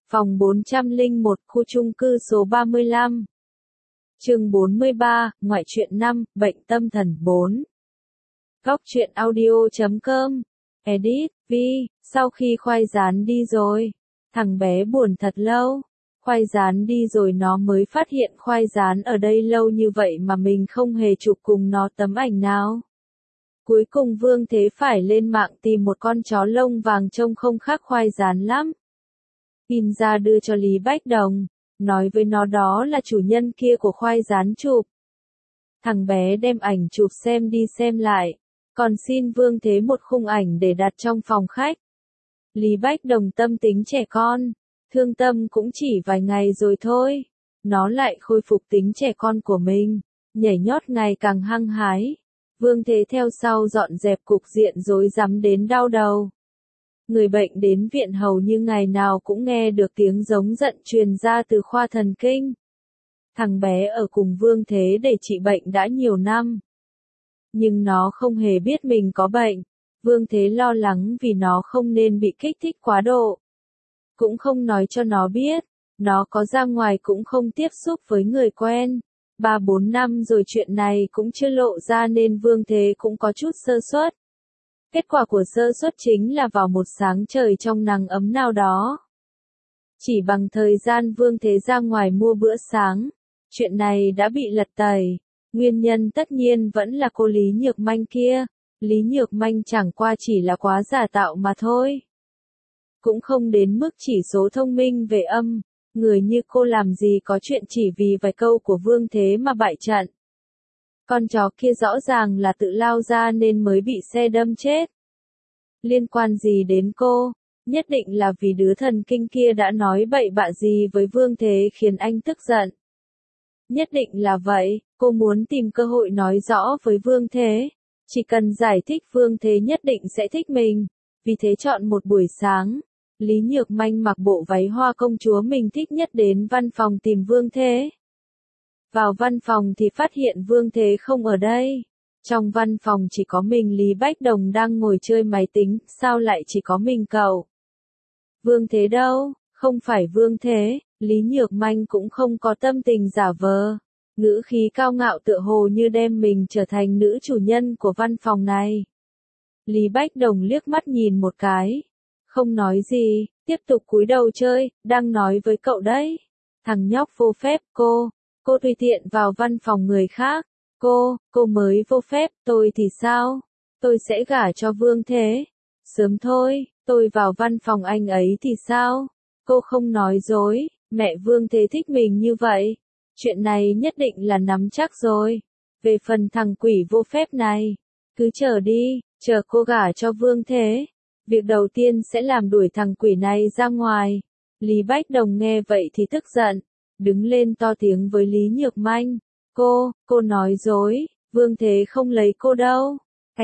Phòng 401, khu chung cư số 35. Chương 43, ngoại truyện 5, bệnh tâm thần 4. Góc truyện audio.com. Edit, Vi, sau khi khoai rán đi rồi, thằng bé buồn thật lâu. Khoai rán đi rồi nó mới phát hiện khoai rán ở đây lâu như vậy mà mình không hề chụp cùng nó tấm ảnh nào. Cuối cùng Vương Thế phải lên mạng tìm một con chó lông vàng trông không khác khoai rán lắm. In ra đưa cho Lý Bách Đồng, nói với nó đó là chủ nhân kia của khoai rán chụp. Thằng bé đem ảnh chụp xem đi xem lại, còn xin Vương Thế một khung ảnh để đặt trong phòng khách. Lý Bách Đồng tâm tính trẻ con, thương tâm cũng chỉ vài ngày rồi thôi, nó lại khôi phục tính trẻ con của mình, nhảy nhót ngày càng hăng hái. Vương Thế theo sau dọn dẹp cục diện rối rắm đến đau đầu. Người bệnh đến viện hầu như ngày nào cũng nghe được tiếng giống giận truyền ra từ khoa thần kinh. Thằng bé ở cùng Vương Thế để trị bệnh đã nhiều năm. Nhưng nó không hề biết mình có bệnh. Vương Thế lo lắng vì nó không nên bị kích thích quá độ. Cũng không nói cho nó biết, nó có ra ngoài cũng không tiếp xúc với người quen. 3-4 năm rồi chuyện này cũng chưa lộ ra nên Vương Thế cũng có chút sơ suất. Kết quả của sơ suất chính là vào một sáng trời trong nắng ấm nào đó. Chỉ bằng thời gian Vương Thế ra ngoài mua bữa sáng, chuyện này đã bị lật tẩy. Nguyên nhân tất nhiên vẫn là cô Lý Nhược Manh kia. Lý Nhược Manh chẳng qua chỉ là quá giả tạo mà thôi. Cũng không đến mức chỉ số thông minh về âm. Người như cô làm gì có chuyện chỉ vì vài câu của Vương Thế mà bại trận. Con chó kia rõ ràng là tự lao ra nên mới bị xe đâm chết. Liên quan gì đến cô? Nhất định là vì đứa thần kinh kia đã nói bậy bạ gì với Vương Thế khiến anh tức giận. Nhất định là vậy, cô muốn tìm cơ hội nói rõ với Vương Thế. Chỉ cần giải thích Vương Thế nhất định sẽ thích mình. Vì thế chọn một buổi sáng, Lý Nhược Manh mặc bộ váy hoa công chúa mình thích nhất đến văn phòng tìm Vương Thế. Vào văn phòng thì phát hiện Vương Thế không ở đây. Trong văn phòng chỉ có mình Lý Bách Đồng đang ngồi chơi máy tính, sao lại chỉ có mình cậu? Vương Thế đâu? Không phải Vương Thế, Lý Nhược Manh cũng không có tâm tình giả vờ. Ngữ khí cao ngạo tựa hồ như đem mình trở thành nữ chủ nhân của văn phòng này. Lý Bách Đồng liếc mắt nhìn một cái. Không nói gì, tiếp tục cúi đầu chơi, đang nói với cậu đấy. Thằng nhóc vô phép, cô tùy tiện vào văn phòng người khác. Cô mới vô phép, tôi thì sao? Tôi sẽ gả cho Vương Thế. Sớm thôi, tôi vào văn phòng anh ấy thì sao? Cô không nói dối, mẹ Vương Thế thích mình như vậy. Chuyện này nhất định là nắm chắc rồi. Về phần thằng quỷ vô phép này, cứ chờ đi, chờ cô gả cho Vương Thế. Việc đầu tiên sẽ làm đuổi thằng quỷ này ra ngoài. Lý Bách Đồng nghe vậy thì tức giận, đứng lên to tiếng với Lý Nhược Manh. Cô nói dối, Vương Thế không lấy cô đâu.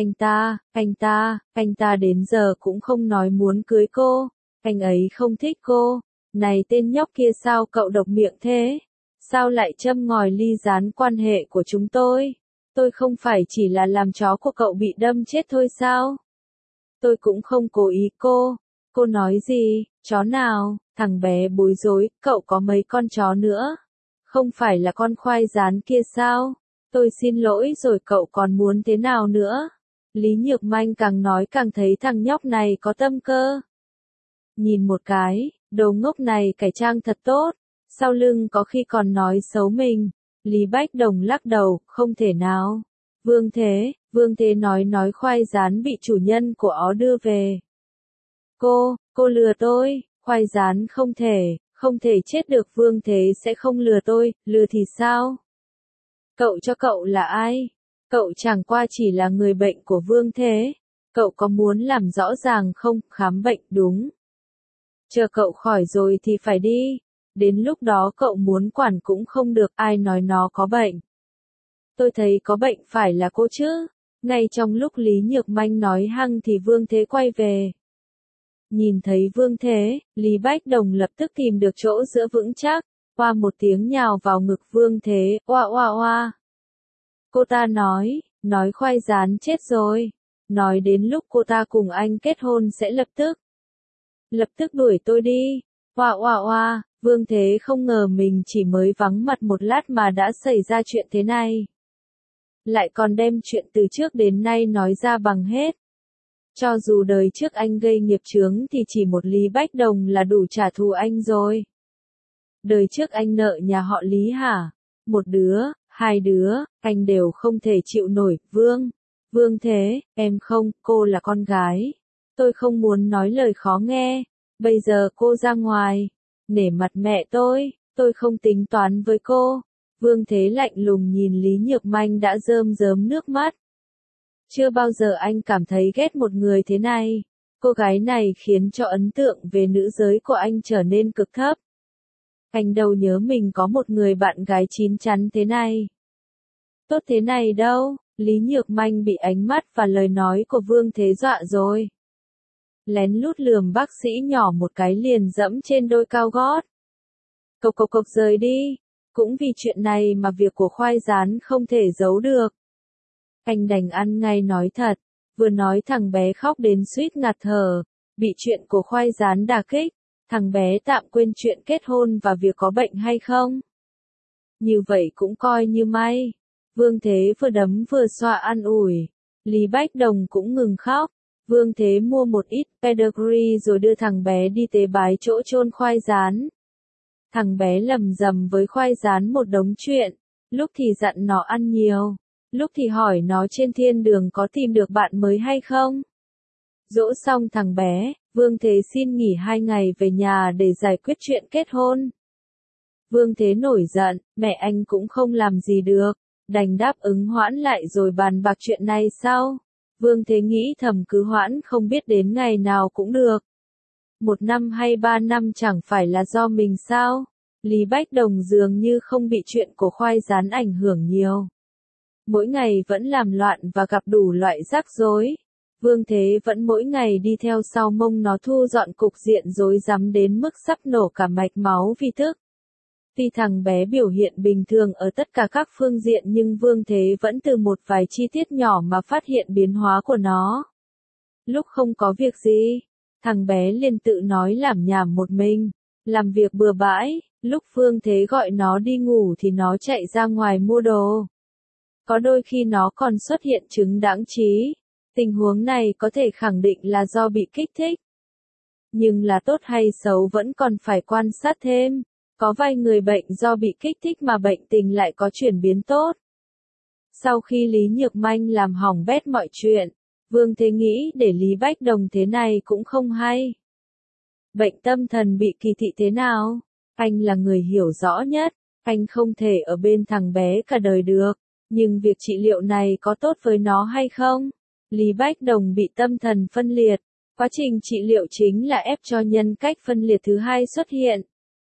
Anh ta đến giờ cũng không nói muốn cưới cô. Anh ấy không thích cô. Này tên nhóc kia sao cậu độc miệng thế? Sao lại châm ngòi ly gián quan hệ của chúng tôi? Tôi không phải chỉ là làm chó của cậu bị đâm chết thôi sao? Tôi cũng không cố ý cô. Cô nói gì? Chó nào? Thằng bé bối rối, cậu có mấy con chó nữa? Không phải là con khoai rán kia sao? Tôi xin lỗi rồi, cậu còn muốn thế nào nữa? Lý Nhược Manh càng nói càng thấy thằng nhóc này có tâm cơ. Nhìn một cái, đồ ngốc này cải trang thật tốt, sau lưng có khi còn nói xấu mình. Lý Bách Đồng lắc đầu, không thể nào. Vương Thế nói khoai rán bị chủ nhân của ó đưa về. Cô lừa tôi, khoai rán không thể chết được, Vương Thế sẽ không lừa tôi, lừa thì sao? Cậu cho cậu là ai? Cậu chẳng qua chỉ là người bệnh của Vương Thế. Cậu có muốn làm rõ ràng không? Khám bệnh đúng. Chờ cậu khỏi rồi thì phải đi. Đến lúc đó cậu muốn quản cũng không được, ai nói nó có bệnh. Tôi thấy có bệnh phải là cô chứ. Ngay trong lúc Lý Nhược Manh nói hăng thì Vương Thế quay về. Nhìn thấy Vương Thế, Lý Bách Đồng lập tức tìm được chỗ giữa vững chắc, qua một tiếng nhào vào ngực Vương Thế, oa oa oa. Cô ta nói khoai rán chết rồi, nói đến lúc cô ta cùng anh kết hôn sẽ lập tức đuổi tôi đi. Oa oa oa, Vương Thế không ngờ mình chỉ mới vắng mặt một lát mà đã xảy ra chuyện thế này. Lại còn đem chuyện từ trước đến nay nói ra bằng hết. Cho dù đời trước anh gây nghiệp chướng thì chỉ một Lý Bách Đồng là đủ trả thù anh rồi. Đời trước anh nợ nhà họ Lý hả? Một đứa, hai đứa, anh đều không thể chịu nổi. Vương Thế, em không, cô là con gái. Tôi không muốn nói lời khó nghe. Bây giờ cô ra ngoài, nể mặt mẹ tôi không tính toán với cô. Vương Thế lạnh lùng nhìn Lý Nhược Manh đã rơm rớm nước mắt. Chưa bao giờ anh cảm thấy ghét một người thế này. Cô gái này khiến cho ấn tượng về nữ giới của anh trở nên cực thấp. Anh đâu nhớ mình có một người bạn gái chín chắn thế này. Tốt thế này đâu, Lý Nhược Manh bị ánh mắt và lời nói của Vương Thế dọa rồi. Lén lút lườm bác sĩ nhỏ một cái liền dẫm trên đôi cao gót. Cộc rời đi, cũng vì chuyện này mà việc của Khoai Rán không thể giấu được. Anh đành ăn ngay nói thật, vừa nói thằng bé khóc đến suýt ngạt thở, bị chuyện của Khoai Rán đả kích, thằng bé tạm quên chuyện kết hôn và việc có bệnh hay không. Như vậy cũng coi như may. Vương Thế vừa đấm vừa xoa an ủi, Lý Bách Đồng cũng ngừng khóc. Vương Thế mua một ít pedigree rồi đưa thằng bé đi tế bái chỗ chôn Khoai Rán. Thằng bé lầm rầm với Khoai Rán một đống chuyện, lúc thì dặn nó ăn nhiều, lúc thì hỏi nó trên thiên đường có tìm được bạn mới hay không. Dỗ xong thằng bé, Vương Thế xin nghỉ 2 ngày về nhà để giải quyết chuyện kết hôn. Vương Thế nổi giận, mẹ anh cũng không làm gì được, đành đáp ứng hoãn lại rồi bàn bạc chuyện này sau. Vương Thế nghĩ thầm cứ hoãn không biết đến ngày nào cũng được. 1 năm hay 3 năm chẳng phải là do mình sao? Lý Bách Đồng dường như không bị chuyện của Khoai Rán ảnh hưởng nhiều. Mỗi ngày vẫn làm loạn và gặp đủ loại rắc rối. Vương Thế vẫn mỗi ngày đi theo sau mông nó thu dọn cục diện rối rắm đến mức sắp nổ cả mạch máu vì tức. Tuy thằng bé biểu hiện bình thường ở tất cả các phương diện nhưng Vương Thế vẫn từ một vài chi tiết nhỏ mà phát hiện biến hóa của nó. Lúc không có việc gì, thằng bé liền tự nói lảm nhảm một mình, làm việc bừa bãi, lúc Vương Thế gọi nó đi ngủ thì nó chạy ra ngoài mua đồ. Có đôi khi nó còn xuất hiện chứng đãng trí. Tình huống này có thể khẳng định là do bị kích thích. Nhưng là tốt hay xấu vẫn còn phải quan sát thêm. Có vài người bệnh do bị kích thích mà bệnh tình lại có chuyển biến tốt. Sau khi Lý Nhược Manh làm hỏng bét mọi chuyện, Vương Thế nghĩ để Lý Bách Đồng thế này cũng không hay. Bệnh tâm thần bị kỳ thị thế nào? Anh là người hiểu rõ nhất, anh không thể ở bên thằng bé cả đời được. Nhưng việc trị liệu này có tốt với nó hay không? Lý Bách Đồng bị tâm thần phân liệt. Quá trình trị liệu chính là ép cho nhân cách phân liệt thứ hai xuất hiện.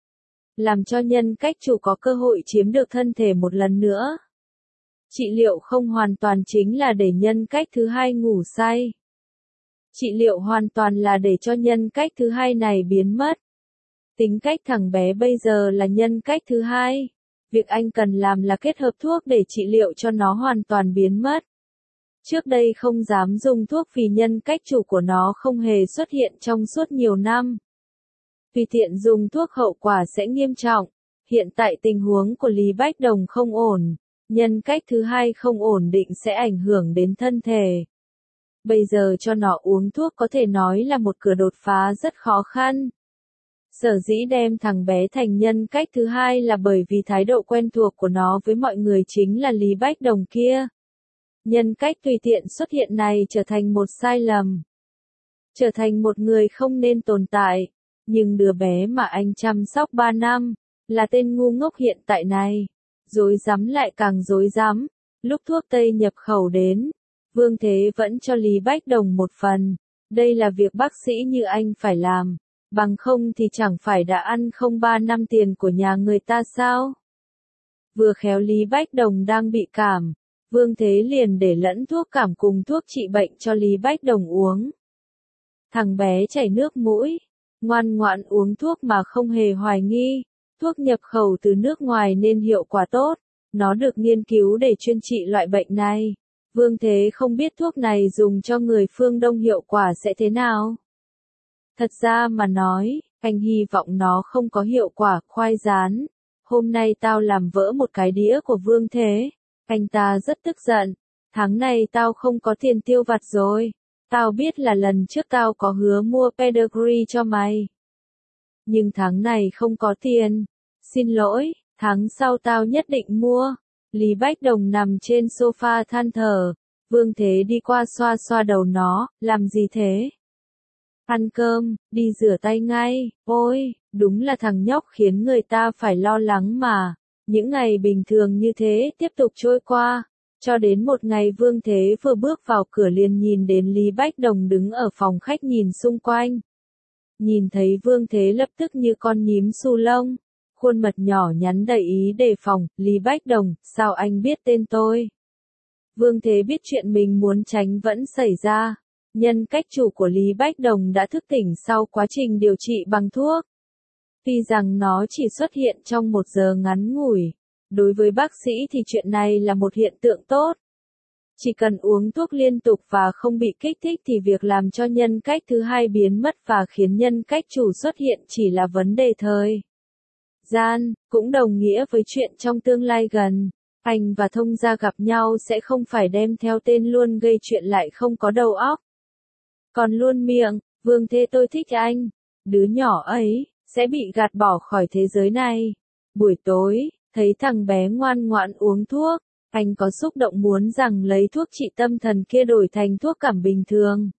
Làm cho nhân cách chủ có cơ hội chiếm được thân thể một lần nữa. Trị liệu không hoàn toàn chính là để nhân cách thứ hai ngủ say. Trị liệu hoàn toàn là để cho nhân cách thứ hai này biến mất. Tính cách thằng bé bây giờ là nhân cách thứ hai. Việc anh cần làm là kết hợp thuốc để trị liệu cho nó hoàn toàn biến mất. Trước đây không dám dùng thuốc vì nhân cách chủ của nó không hề xuất hiện trong suốt nhiều năm. Vì tiện dùng thuốc hậu quả sẽ nghiêm trọng. Hiện tại tình huống của Lý Bách Đồng không ổn. Nhân cách thứ hai không ổn định sẽ ảnh hưởng đến thân thể. Bây giờ cho nó uống thuốc có thể nói là một cửa đột phá rất khó khăn. Sở dĩ đem thằng bé thành nhân cách thứ hai là bởi vì thái độ quen thuộc của nó với mọi người chính là Lý Bách Đồng kia. Nhân cách tùy tiện xuất hiện này trở thành một sai lầm. Trở thành một người không nên tồn tại. Nhưng đứa bé mà anh chăm sóc 3 năm, là tên ngu ngốc hiện tại này. Rối rắm lại càng rối rắm. Lúc thuốc tây nhập khẩu đến, Vương Thế vẫn cho Lý Bách Đồng một phần. Đây là việc bác sĩ như anh phải làm. Bằng không thì chẳng phải đã ăn không 3 năm tiền của nhà người ta sao? Vừa khéo Lý Bách Đồng đang bị cảm. Vương Thế liền để lẫn thuốc cảm cùng thuốc trị bệnh cho Lý Bách Đồng uống. Thằng bé chảy nước mũi, ngoan ngoãn uống thuốc mà không hề hoài nghi. Thuốc nhập khẩu từ nước ngoài nên hiệu quả tốt. Nó được nghiên cứu để chuyên trị loại bệnh này. Vương Thế không biết thuốc này dùng cho người phương Đông hiệu quả sẽ thế nào. Thật ra mà nói, Anh hy vọng nó không có hiệu quả, khoai rán. Hôm nay tao làm vỡ một cái đĩa của Vương Thế. Anh ta rất tức giận. Tháng này tao không có tiền tiêu vặt rồi. Tao biết là lần trước tao có hứa mua pedigree cho mày. Nhưng tháng này không có tiền. Xin lỗi, tháng sau tao nhất định mua. Lý Bách Đồng nằm trên sofa than thở. Vương Thế đi qua xoa xoa đầu nó, làm gì thế? Ăn cơm, đi rửa tay ngay, ôi, đúng là thằng nhóc khiến người ta phải lo lắng mà. Những ngày bình thường như thế tiếp tục trôi qua, cho đến một ngày Vương Thế vừa bước vào cửa liền nhìn đến Lý Bách Đồng đứng ở phòng khách nhìn xung quanh. Nhìn thấy Vương Thế lập tức như con nhím su lông, khuôn mặt nhỏ nhắn đầy ý đề phòng, Lý Bách Đồng, sao anh biết tên tôi? Vương Thế biết chuyện mình muốn tránh vẫn xảy ra. Nhân cách chủ của Lý Bách Đồng đã thức tỉnh sau quá trình điều trị bằng thuốc. Tuy rằng nó chỉ xuất hiện trong 1 giờ ngắn ngủi, đối với bác sĩ thì chuyện này là một hiện tượng tốt. Chỉ cần uống thuốc liên tục và không bị kích thích thì việc làm cho nhân cách thứ hai biến mất và khiến nhân cách chủ xuất hiện chỉ là vấn đề thời gian, cũng đồng nghĩa với chuyện trong tương lai gần. Anh và Thông Gia gặp nhau sẽ không phải đem theo tên luôn gây chuyện lại không có đầu óc. Còn luôn miệng, Vương Thế tôi thích anh. Đứa nhỏ ấy, sẽ bị gạt bỏ khỏi thế giới này. Buổi tối, thấy thằng bé ngoan ngoãn uống thuốc, anh có xúc động muốn rằng lấy thuốc trị tâm thần kia đổi thành thuốc cảm bình thường.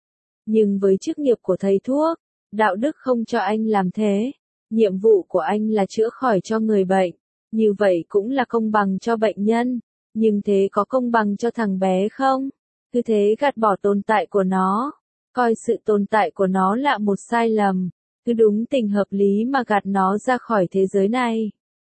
Nhưng với chức nghiệp của thầy thuốc, đạo đức không cho anh làm thế. Nhiệm vụ của anh là chữa khỏi cho người bệnh. Như vậy cũng là công bằng cho bệnh nhân. Nhưng thế có công bằng cho thằng bé không? Cứ thế gạt bỏ tồn tại của nó. Coi sự tồn tại của nó là một sai lầm. Cứ đúng tình hợp lý mà gạt nó ra khỏi thế giới này.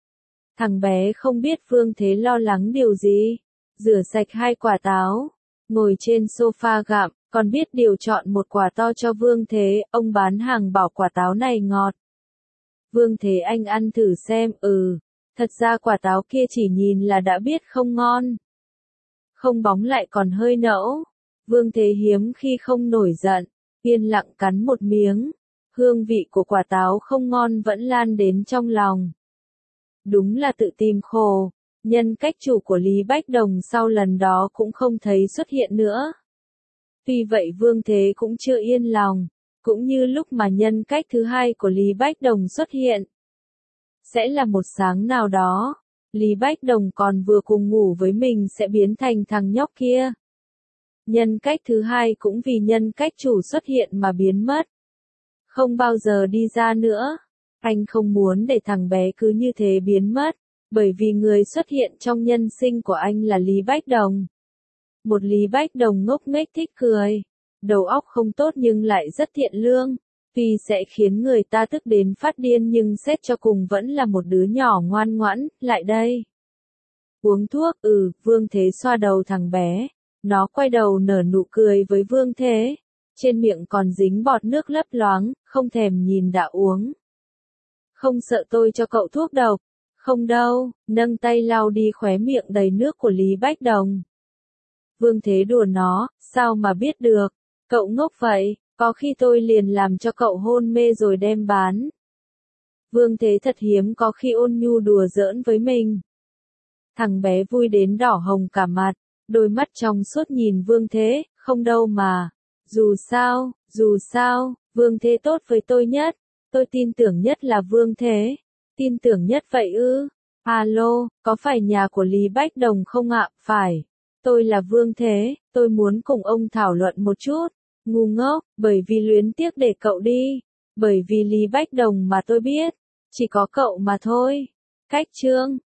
Thằng bé không biết Vương Thế lo lắng điều gì. Rửa sạch 2 quả táo. Ngồi trên sofa gặm, còn biết điều chọn một quả to cho Vương Thế. Ông bán hàng bảo quả táo này ngọt. Vương Thế anh ăn thử xem, thật ra quả táo kia chỉ nhìn là đã biết không ngon. Không bóng lại còn hơi nẫu. Vương Thế hiếm khi không nổi giận, yên lặng cắn một miếng. Hương vị của quả táo không ngon vẫn lan đến trong lòng. Đúng là tự tìm khổ. Nhân cách chủ của Lý Bách Đồng sau lần đó cũng không thấy xuất hiện nữa. Tuy vậy Vương Thế cũng chưa yên lòng. Cũng như lúc mà nhân cách thứ hai của Lý Bách Đồng xuất hiện. Sẽ là một sáng nào đó, Lý Bách Đồng còn vừa cùng ngủ với mình sẽ biến thành thằng nhóc kia. Nhân cách thứ hai cũng vì nhân cách chủ xuất hiện mà biến mất. Không bao giờ đi ra nữa. Anh không muốn để thằng bé cứ như thế biến mất, bởi vì người xuất hiện trong nhân sinh của anh là Lý Bách Đồng. Một Lý Bách Đồng ngốc nghếch thích cười. Đầu óc không tốt nhưng lại rất thiện lương. Tuy sẽ khiến người ta tức đến phát điên nhưng xét cho cùng vẫn là một đứa nhỏ ngoan ngoãn, lại đây. Uống thuốc, Vương Thế xoa đầu thằng bé. Nó quay đầu nở nụ cười với Vương Thế. Trên miệng còn dính bọt nước lấp loáng, không thèm nhìn đã uống. Không sợ tôi cho cậu thuốc độc. Không đâu, nâng tay lau đi khóe miệng đầy nước của Lý Bách Đồng. Vương Thế đùa nó, sao mà biết được. Cậu ngốc vậy, có khi tôi liền làm cho cậu hôn mê rồi đem bán. Vương Thế thật hiếm có khi ôn nhu đùa giỡn với mình. Thằng bé vui đến đỏ hồng cả mặt, đôi mắt trong suốt nhìn Vương Thế, không đâu mà. Dù sao, Vương Thế tốt với tôi nhất. Tôi tin tưởng nhất là Vương Thế. Tin tưởng nhất vậy ư? Alo, có phải nhà của Lý Bách Đồng không ạ? Phải. Tôi là Vương Thế, tôi muốn cùng ông thảo luận một chút. Ngu ngốc, bởi vì luyến tiếc để cậu đi. Bởi vì Lý Bách Đồng mà tôi biết. Chỉ có cậu mà thôi. Cách chương